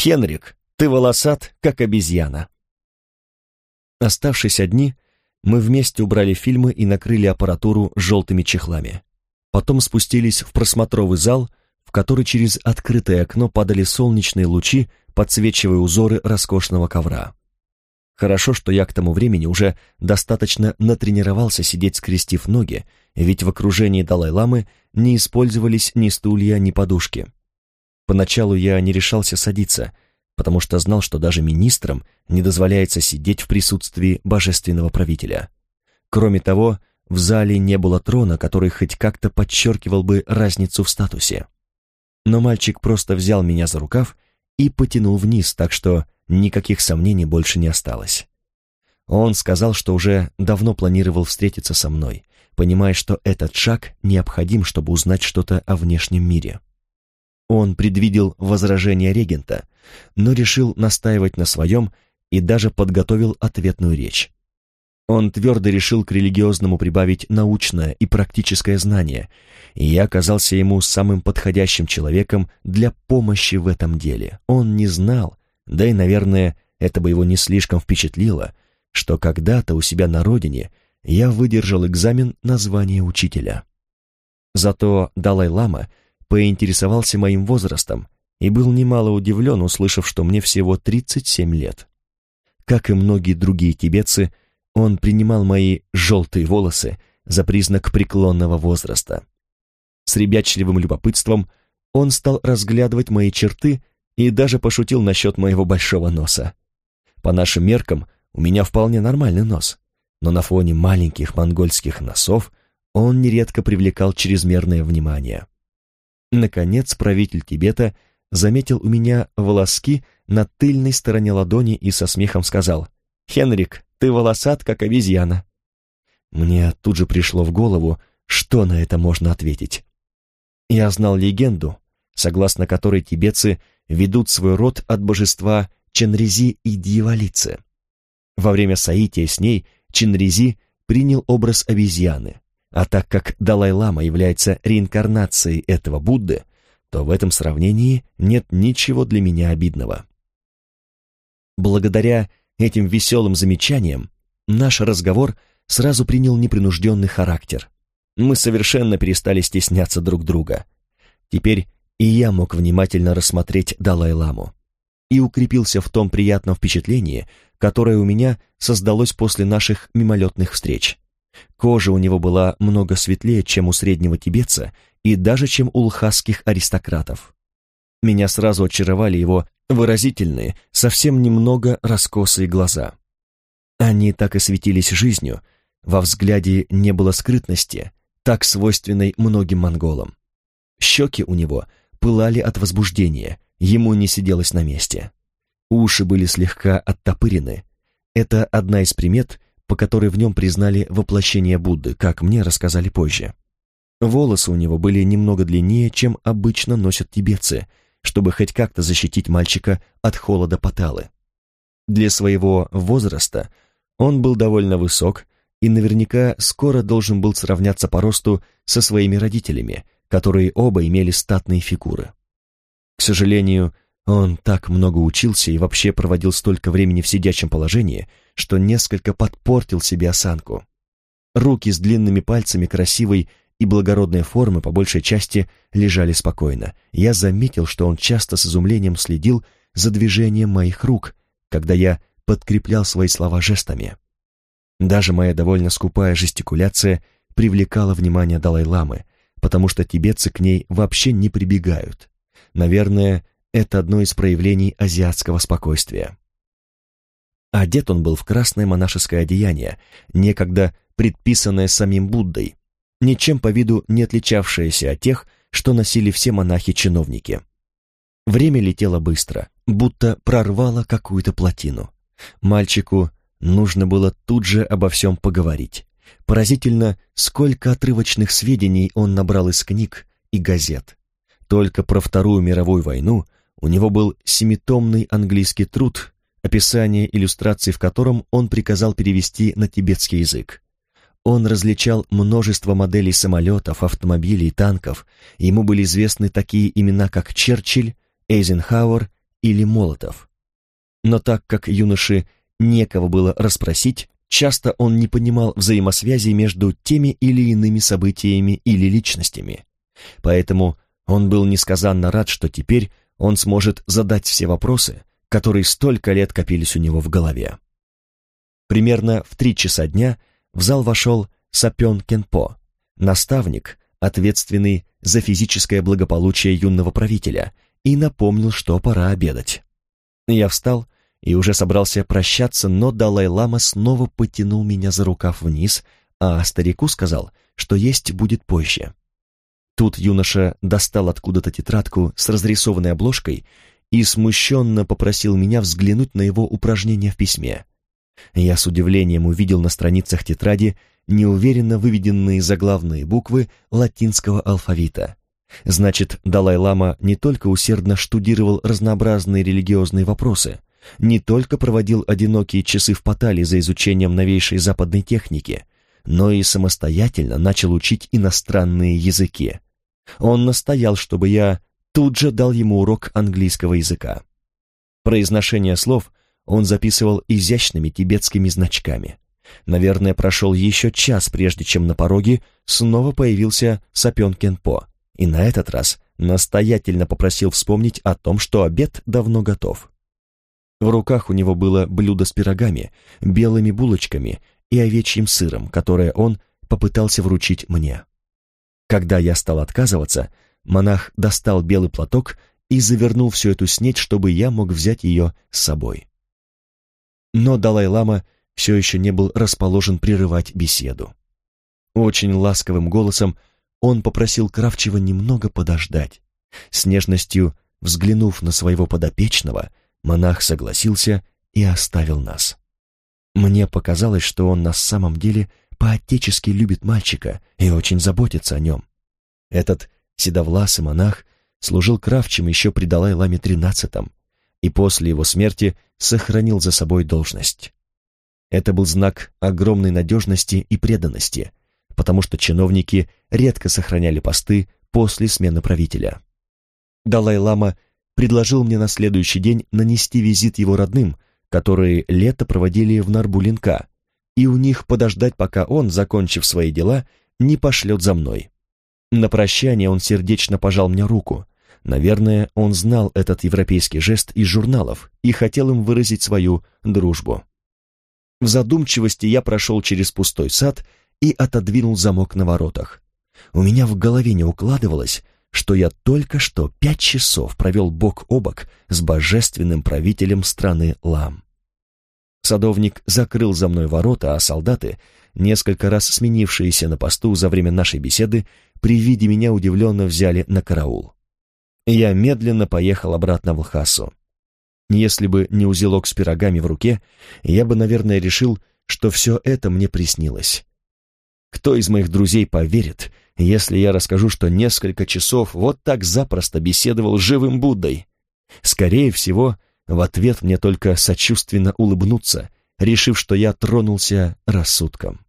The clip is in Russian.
«Хенрик, ты волосат, как обезьяна». Оставшись одни, мы вместе убрали фильмы и накрыли аппаратуру желтыми чехлами. Потом спустились в просмотровый зал, в который через открытое окно падали солнечные лучи, подсвечивая узоры роскошного ковра. Хорошо, что я к тому времени уже достаточно натренировался сидеть, скрестив ноги, ведь в окружении Далай-ламы не использовались ни стулья, ни подушки. Поначалу я не решался садиться, потому что знал, что даже министрам не дозволяется сидеть в присутствии божественного правителя. Кроме того, в зале не было трона, который хоть как-то подчеркивал бы разницу в статусе. Но мальчик просто взял меня за рукав и потянул вниз, так что никаких сомнений больше не осталось. Он сказал, что уже давно планировал встретиться со мной, понимая, что этот шаг необходим, чтобы узнать что-то о внешнем мире. Он предвидел возражения регента, но решил настаивать на своем и даже подготовил ответную речь. Он твердо решил к религиозному прибавить научное и практическое знание, и я оказался ему самым подходящим человеком для помощи в этом деле. Он не знал, да и, наверное, это бы его не слишком впечатлило, что когда-то у себя на родине я выдержал экзамен на звание учителя. Зато Далай-лама поинтересовался моим возрастом и был немало удивлен, услышав, что мне всего 37 лет. Как и многие другие тибетцы, он принимал мои желтые волосы за признак преклонного возраста. С ребячливым любопытством он стал разглядывать мои черты и даже пошутил насчет моего большого носа. По нашим меркам, у меня вполне нормальный нос, но на фоне маленьких монгольских носов он нередко привлекал чрезмерное внимание. Наконец, правитель Тибета заметил у меня волоски на тыльной стороне ладони и со смехом сказал: «Хенрик, ты волосат, как обезьяна». Мне тут же пришло в голову, что на это можно ответить. Я знал легенду, согласно которой тибетцы ведут свой род от божества Ченрези и дьяволицы. Во время соития с ней Ченрези принял образ обезьяны, а так как Далай-лама является реинкарнацией этого Будды, то в этом сравнении нет ничего для меня обидного. Благодаря этим веселым замечаниям наш разговор сразу принял непринужденный характер. Мы совершенно перестали стесняться друг друга. Теперь и я мог внимательно рассмотреть Далай-ламу и укрепился в том приятном впечатлении, которое у меня создалось после наших мимолетных встреч. Кожа у него была много светлее, чем у среднего тибетца и даже чем у лхасских аристократов. Меня сразу очаровали его выразительные, совсем немного раскосые глаза. Они так и светились жизнью, во взгляде не было скрытности, так свойственной многим монголам. Щеки у него пылали от возбуждения, ему не сиделось на месте. Уши были слегка оттопырены. Это одна из примет, по которой в нем признали воплощение Будды, как мне рассказали позже. Волосы у него были немного длиннее, чем обычно носят тибетцы, чтобы хоть как-то защитить мальчика от холода Паталы. Для своего возраста он был довольно высок и наверняка скоро должен был сравняться по росту со своими родителями, которые оба имели статные фигуры. К сожалению, он так много учился и вообще проводил столько времени в сидячем положении, что несколько подпортил себе осанку. Руки с длинными пальцами красивой и благородной формы по большей части лежали спокойно. Я заметил, что он часто с изумлением следил за движением моих рук, когда я подкреплял свои слова жестами. Даже моя довольно скупая жестикуляция привлекала внимание Далай-ламы, потому что тибетцы к ней вообще не прибегают. Наверное, это одно из проявлений азиатского спокойствия. Одет он был в красное монашеское одеяние, некогда предписанное самим Буддой, ничем по виду не отличавшееся от тех, что носили все монахи-чиновники. Время летело быстро, будто прорвало какую-то плотину. Мальчику нужно было тут же обо всем поговорить. Поразительно, сколько отрывочных сведений он набрал из книг и газет. Только про Вторую мировую войну у него был 7-томный английский труд, описание иллюстраций в котором он приказал перевести на тибетский язык. Он различал множество моделей самолетов, автомобилей, танков. Ему были известны такие имена, как Черчилль, Эйзенхауэр или Молотов. Но так как юноше некого было расспросить, часто он не понимал взаимосвязи между теми или иными событиями или личностями. Поэтому он был несказанно рад, что теперь он сможет задать все вопросы, которые столько лет копились у него в голове. Примерно в 3 часа дня в зал вошел Сапен Кенпо, наставник, ответственный за физическое благополучие юного правителя, и напомнил, что пора обедать. Я встал и уже собрался прощаться, но Далай-лама снова потянул меня за рукав вниз, а старику сказал, что есть будет позже. Тут юноша достал откуда-то тетрадку с разрисованной обложкой и смущенно попросил меня взглянуть на его упражнения в письме. Я с удивлением увидел на страницах тетради неуверенно выведенные заглавные буквы латинского алфавита. Значит, Далай-лама не только усердно штудировал разнообразные религиозные вопросы, не только проводил одинокие часы в Патали за изучением новейшей западной техники, но и самостоятельно начал учить иностранные языки. Он настоял, чтобы я тут же дал ему урок английского языка. Произношение слов он записывал изящными тибетскими значками. Наверное, прошел еще час, прежде чем на пороге снова появился Сапен Кенпо, и на этот раз настоятельно попросил вспомнить о том, что обед давно готов. В руках у него было блюдо с пирогами, белыми булочками и овечьим сыром, которое он попытался вручить мне. Когда я стал отказываться, монах достал белый платок и завернул всю эту снеть, чтобы я мог взять ее с собой. Но Далай-лама все еще не был расположен прерывать беседу. Очень ласковым голосом он попросил Кравчева немного подождать. С нежностью взглянув на своего подопечного, монах согласился и оставил нас. Мне показалось, что он на самом деле по-отечески любит мальчика и очень заботится о нем. Этот седовласый монах служил Кравчем еще при Далай-ламе XIII и после его смерти сохранил за собой должность. Это был знак огромной надежности и преданности, потому что чиновники редко сохраняли посты после смены правителя. Далай-лама предложил мне на следующий день нанести визит его родным, которые лето проводили в Нарбулинка, и у них подождать, пока он, закончив свои дела, не пошлет за мной. На прощание он сердечно пожал мне руку. Наверное, он знал этот европейский жест из журналов и хотел им выразить свою дружбу. В задумчивости я прошел через пустой сад и отодвинул замок на воротах. У меня в голове не укладывалось, что я только что 5 часов провел бок о бок с божественным правителем страны Лам. Садовник закрыл за мной ворота, а солдаты, несколько раз сменившиеся на посту за время нашей беседы, при виде меня удивленно взяли на караул. Я медленно поехал обратно в Лхасу. Если бы не узелок с пирогами в руке, я бы, наверное, решил, что все это мне приснилось. Кто из моих друзей поверит, если я расскажу, что несколько часов вот так запросто беседовал с живым Буддой? Скорее всего, в ответ мне только сочувственно улыбнутся, решив, что я тронулся рассудком.